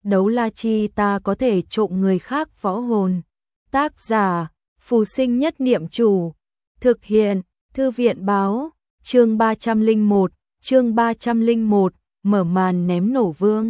đấu la chi ta có thể trộm người khác võ hồn. Tác giả, Phù Sinh Nhất Niệm Chủ. Thực hiện, Thư viện báo, chương 301, mở màn ném nổ vương.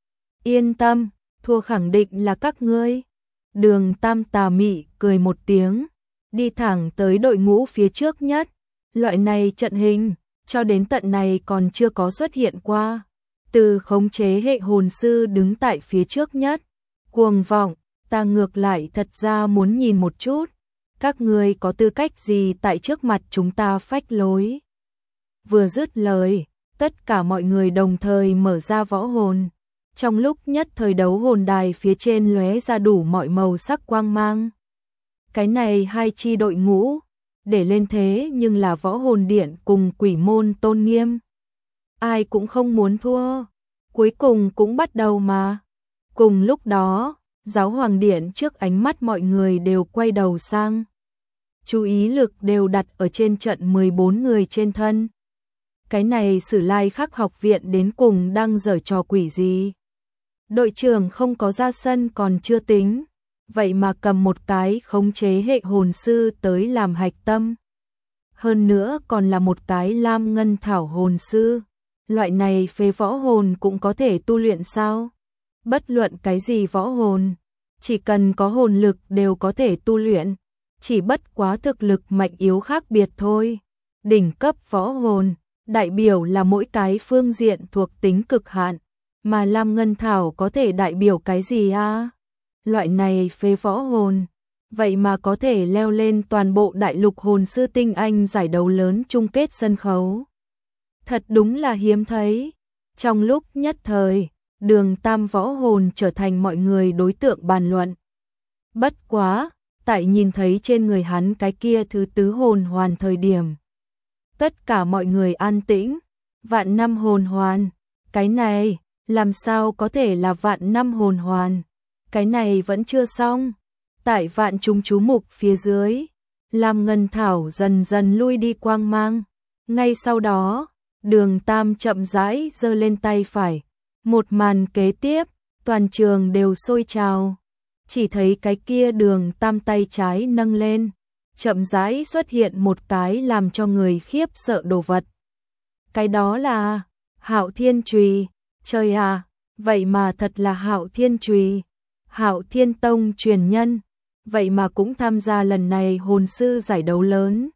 Yên tâm, thua khẳng định là các ngươi. Đường Tam tà mị cười một tiếng, đi thẳng tới đội ngũ phía trước nhất. Loại này trận hình, cho đến tận này còn chưa có xuất hiện qua. Từ khống chế hệ hồn sư đứng tại phía trước nhất. Cuồng vọng, ta ngược lại thật ra muốn nhìn một chút. Các ngươi có tư cách gì tại trước mặt chúng ta phách lối. Vừa dứt lời, tất cả mọi người đồng thời mở ra võ hồn. Trong lúc nhất thời đấu hồn đài phía trên lóe ra đủ mọi màu sắc quang mang. Cái này hai chi đội ngũ, để lên thế nhưng là võ hồn điện cùng quỷ môn tôn nghiêm. Ai cũng không muốn thua, cuối cùng cũng bắt đầu mà. Cùng lúc đó, giáo hoàng điện trước ánh mắt mọi người đều quay đầu sang. Chú ý lực đều đặt ở trên trận 14 người trên thân. Cái này Sử Lai Khắc học viện đến cùng đang giở trò quỷ gì? Đội trưởng không có ra sân còn chưa tính, vậy mà cầm một cái khống chế hệ hồn sư tới làm hạch tâm. Hơn nữa còn là một cái lam ngân thảo hồn sư. Loại này phế võ hồn cũng có thể tu luyện sao? Bất luận cái gì võ hồn, chỉ cần có hồn lực đều có thể tu luyện, chỉ bất quá thực lực mạnh yếu khác biệt thôi. Đỉnh cấp võ hồn, đại biểu là mỗi cái phương diện thuộc tính cực hạn, mà lam ngân thảo có thể đại biểu cái gì a? Loại này phế võ hồn, vậy mà có thể leo lên toàn bộ đại lục hồn sư tinh anh giải đấu lớn chung kết sân khấu. Thật đúng là hiếm thấy. Trong lúc nhất thời, Đường Tam võ hồn trở thành mọi người đối tượng bàn luận. Bất quá, tại nhìn thấy trên người hắn cái kia thứ tứ hồn hoàn thời điểm. Tất cả mọi người an tĩnh. Vạn năm hồn hoàn. Cái này, làm sao có thể là vạn năm hồn hoàn? Cái này vẫn chưa xong. Tại vạn chúng chú mục phía dưới, Lam Ngân Thảo dần dần lui đi quang mang. Ngay sau đó, Đường Tam chậm rãi giơ lên tay phải. Một màn kế tiếp, toàn trường đều sôi trào. Chỉ thấy cái kia Đường Tam tay trái nâng lên, chậm rãi xuất hiện một cái làm cho người khiếp sợ đồ vật. Cái đó là Hạo Thiên Chùy. Trời à, vậy mà thật là Hạo Thiên Chùy. Hạo Thiên Tông truyền nhân, vậy mà cũng tham gia lần này hồn sư giải đấu lớn.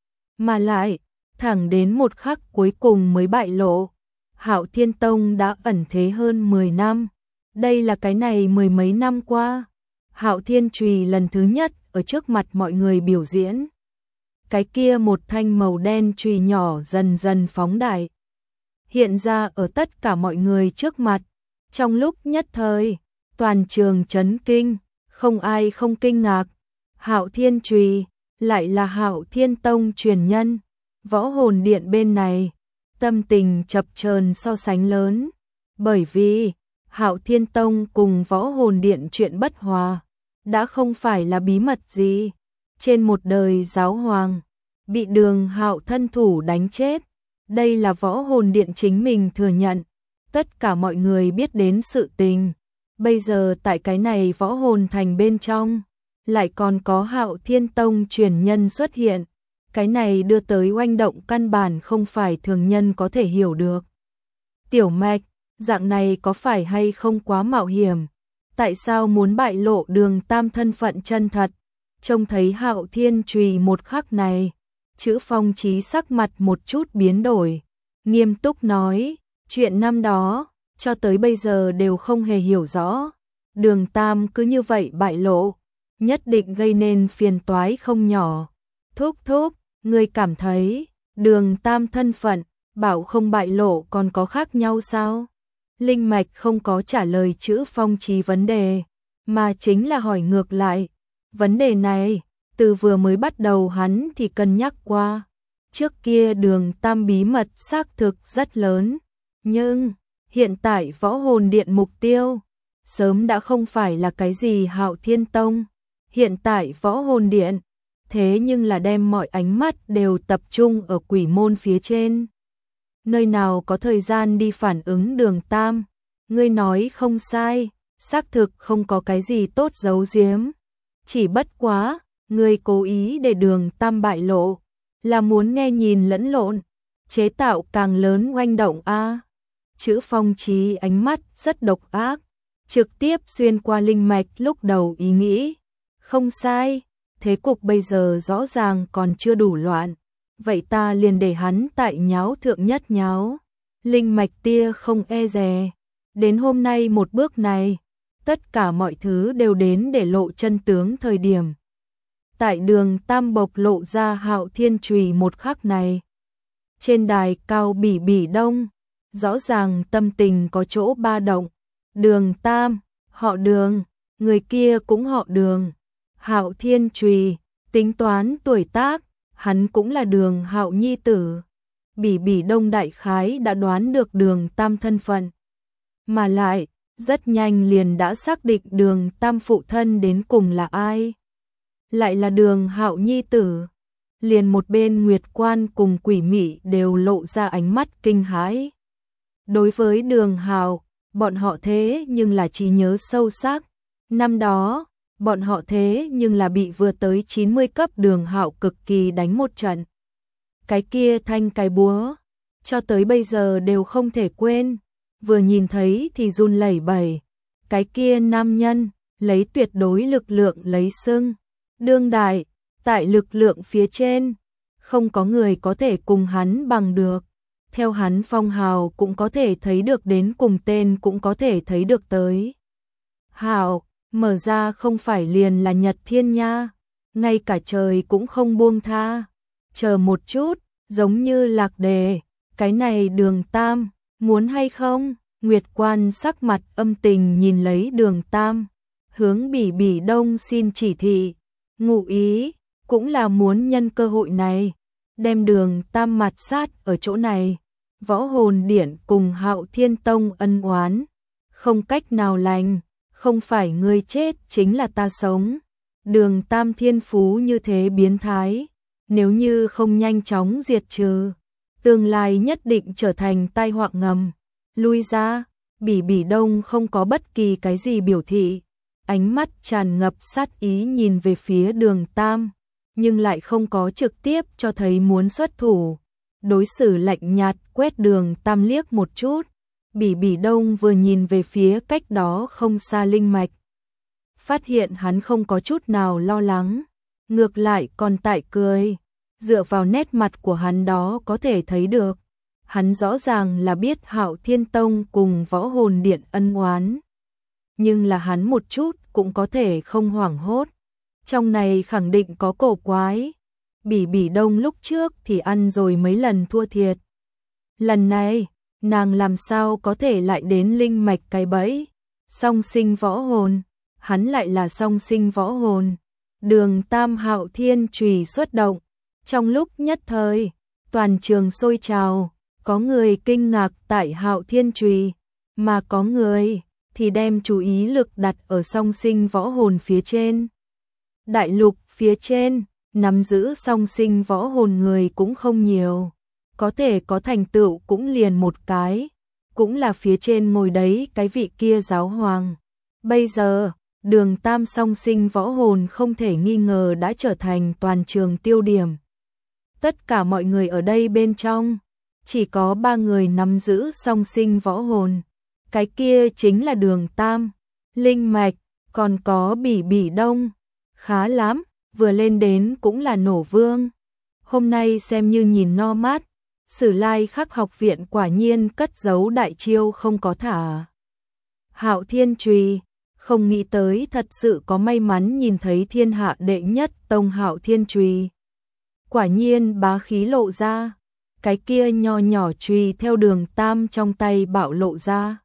Mà lại, thẳng đến một khắc cuối cùng mới bại lộ. Hạo Thiên Tông đã ẩn thế hơn 10 năm. Đây là cái này mười mấy năm qua. Hạo Thiên Chùy lần thứ nhất ở trước mặt mọi người biểu diễn. Cái kia một thanh màu đen chùy nhỏ dần dần phóng đại. Hiện ra ở tất cả mọi người trước mặt. Trong lúc nhất thời, toàn trường chấn kinh, không ai không kinh ngạc. Hạo Thiên Chùy lại là Hạo Thiên Tông truyền nhân. Võ hồn điện bên này, tâm tình chập chờn so sánh lớn, bởi vì Hạo Thiên Tông cùng Võ hồn điện chuyện bất hòa, đã không phải là bí mật gì. Trên một đời giáo hoàng, bị Đường Hạo thân thủ đánh chết, đây là Võ hồn điện chính mình thừa nhận, tất cả mọi người biết đến sự tình. Bây giờ tại cái này Võ hồn thành bên trong, lại còn có Hạo Thiên Tông truyền nhân xuất hiện. Cái này đưa tới oanh động căn bản không phải thường nhân có thể hiểu được. Tiểu Mạch, dạng này có phải hay không quá mạo hiểm? Tại sao muốn bại lộ Đường Tam thân phận chân thật? Trông thấy Hạo Thiên Chùy một khắc này, Chữ Phong Chí sắc mặt một chút biến đổi, nghiêm túc nói, chuyện năm đó, cho tới bây giờ đều không hề hiểu rõ. Đường Tam cứ như vậy bại lộ, nhất định gây nên phiền toái không nhỏ. Thúc thúc, ngươi cảm thấy, Đường Tam thân phận, bảo không bại lộ còn có khác nhau sao? Linh Mạch không có trả lời Chữ Phong Chí vấn đề, mà chính là hỏi ngược lại. Vấn đề này, từ vừa mới bắt đầu hắn thì cân nhắc qua. Trước kia Đường Tam bí mật xác thực rất lớn, nhưng hiện tại Võ hồn điện mục tiêu sớm đã không phải là cái gì Hạo Thiên Tông. Hiện tại Võ hồn điện thế nhưng là đem mọi ánh mắt đều tập trung ở quỷ môn phía trên. Nơi nào có thời gian đi phản ứng Đường Tam? Ngươi nói không sai, xác thực không có cái gì tốt giấu giếm. Chỉ bất quá, ngươi cố ý để Đường Tam bại lộ, là muốn nghe nhìn lẫn lộn, chế tạo càng lớn oanh động a. Chữ Phong Chí ánh mắt rất độc ác, trực tiếp xuyên qua linh mạch lúc đầu ý nghĩ. Không sai, thế cục bây giờ rõ ràng còn chưa đủ loạn, vậy ta liền để hắn tại nháo thượng nhất nháo. Linh mạch tia không e dè, đến hôm nay một bước này, tất cả mọi thứ đều đến để lộ chân tướng thời điểm. Tại Đường Tam bộc lộ ra Hạo Thiên Chùy một khắc này, trên đài cao Bỉ Bỉ Đông, rõ ràng tâm tình có chỗ ba động. Đường Tam, họ Đường, người kia cũng họ Đường. Hạo Thiên Chùy, tính toán tuổi tác, hắn cũng là Đường Hạo nhi tử. Bỉ Bỉ Đông đại khái đã đoán được Đường Tam thân phận, mà lại rất nhanh liền đã xác định Đường Tam phụ thân đến cùng là ai. Lại là Đường Hạo nhi tử. Liền một bên Nguyệt Quan cùng Quỷ Mị đều lộ ra ánh mắt kinh hãi. Đối với Đường Hạo, bọn họ thế nhưng là trí nhớ sâu sắc. Năm đó, bọn họ thế nhưng là bị vừa tới 90 cấp Đường Hạo cực kỳ đánh một trận. Cái kia thanh cái búa, cho tới bây giờ đều không thể quên. Vừa nhìn thấy thì run lẩy bẩy. Cái kia nam nhân, lấy tuyệt đối lực lượng lấy xưng. Đương đại, tại lực lượng phía trên, không có người có thể cùng hắn bằng được. Theo hắn phong hào cũng có thể thấy được đến cùng tên cũng có thể thấy được tới. Hào, mở ra không phải liền là Nhật Thiên nha, ngay cả trời cũng không buông tha. Chờ một chút, giống như Lạc Đề, cái này Đường Tam, muốn hay không? Nguyệt Quan sắc mặt âm tình nhìn lấy Đường Tam, hướng Bỉ Bỉ Đông xin chỉ thị, ngụ ý, cũng là muốn nhân cơ hội này, đem Đường Tam mặt sát ở chỗ này. Võ hồn điện cùng Hạo Thiên Tông ân oán, không cách nào lành, không phải ngươi chết chính là ta sống. Đường Tam thiên phú như thế biến thái, nếu như không nhanh chóng diệt trừ, tương lai nhất định trở thành tai họa ngầm. Lui ra, Bỉ Bỉ Đông không có bất kỳ cái gì biểu thị, ánh mắt tràn ngập sát ý nhìn về phía Đường Tam, nhưng lại không có trực tiếp cho thấy muốn xuất thủ. Đối xử lạnh nhạt quét Đường Tam liếc một chút. Bỉ Bỉ Đông vừa nhìn về phía cách đó không xa linh mạch, phát hiện hắn không có chút nào lo lắng, ngược lại còn tại cười. Dựa vào nét mặt của hắn đó có thể thấy được, hắn rõ ràng là biết Hạo Thiên Tông cùng Võ Hồn Điện ân oán, nhưng là hắn một chút cũng có thể không hoảng hốt. Trong này khẳng định có cổ quái. Bỉ Bỉ Đông lúc trước thì ăn rồi mấy lần thua thiệt. Lần này, nàng làm sao có thể lại đến linh mạch cái bẫy. Song sinh võ hồn, hắn lại là song sinh võ hồn. Đường Tam Hạo Thiên Chùy xuất động. Trong lúc nhất thời, toàn trường sôi trào, có người kinh ngạc tại Hạo Thiên Chùy, mà có người thì đem chú ý lực đặt ở song sinh võ hồn phía trên. Đại lục phía trên, nắm giữ song sinh võ hồn người cũng không nhiều, có thể có thành tựu cũng liền một cái, cũng là phía trên ngồi đấy cái vị kia giáo hoàng. Bây giờ, Đường Tam song sinh võ hồn không thể nghi ngờ đã trở thành toàn trường tiêu điểm. Tất cả mọi người ở đây bên trong, chỉ có 3 người nắm giữ song sinh võ hồn, cái kia chính là Đường Tam, linh mạch, còn có Bỉ Bỉ Đông. Khá lắm, vừa lên đến cũng là nổ vương. Hôm nay xem như nhìn no mắt, Sử Lai Khắc học viện quả nhiên cất giấu đại chiêu không có thả. Hạo Thiên Chùy, không nghĩ tới thật sự có may mắn nhìn thấy thiên hạ đệ nhất tông Hạo Thiên Chùy. Quả nhiên bá khí lộ ra, cái kia nho nhỏ chùy theo Đường Tam trong tay bạo lộ ra.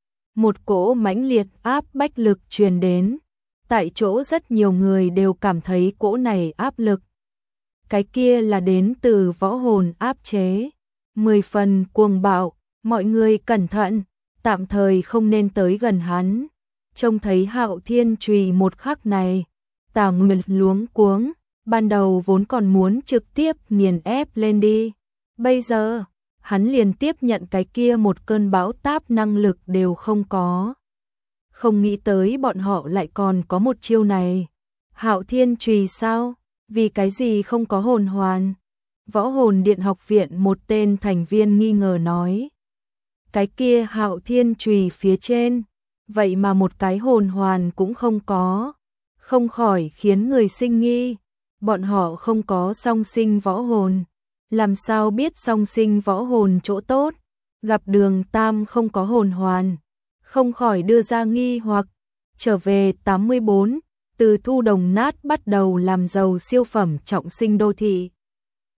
Một cỗ mãnh liệt áp bách lực truyền đến. Tại chỗ rất nhiều người đều cảm thấy cỗ này áp lực. Cái kia là đến từ võ hồn áp chế. 10 phần cuồng bạo, mọi người cẩn thận, tạm thời không nên tới gần hắn. Trông thấy Hạo Thiên Chùy một khắc này, Tào Nguyệt luống cuống, ban đầu vốn còn muốn trực tiếp nghiền ép lên đi. Bây giờ, hắn liền tiếp nhận cái kia một cơn bão táp năng lực đều không có. không nghĩ tới bọn họ lại còn có một chiêu này. Hạo Thiên Chùy sao? Vì cái gì không có hồn hoàn? Võ Hồn Điện học viện một tên thành viên nghi ngờ nói. Cái kia Hạo Thiên Chùy phía trên, vậy mà một cái hồn hoàn cũng không có, không khỏi khiến người sinh nghi. Bọn họ không có song sinh võ hồn, làm sao biết song sinh võ hồn chỗ tốt? Gặp Đường Tam không có hồn hoàn, không khỏi đưa ra nghi hoặc. Trở về 84, từ thu đồng nát bắt đầu làm giàu siêu phẩm trọng sinh đô thị.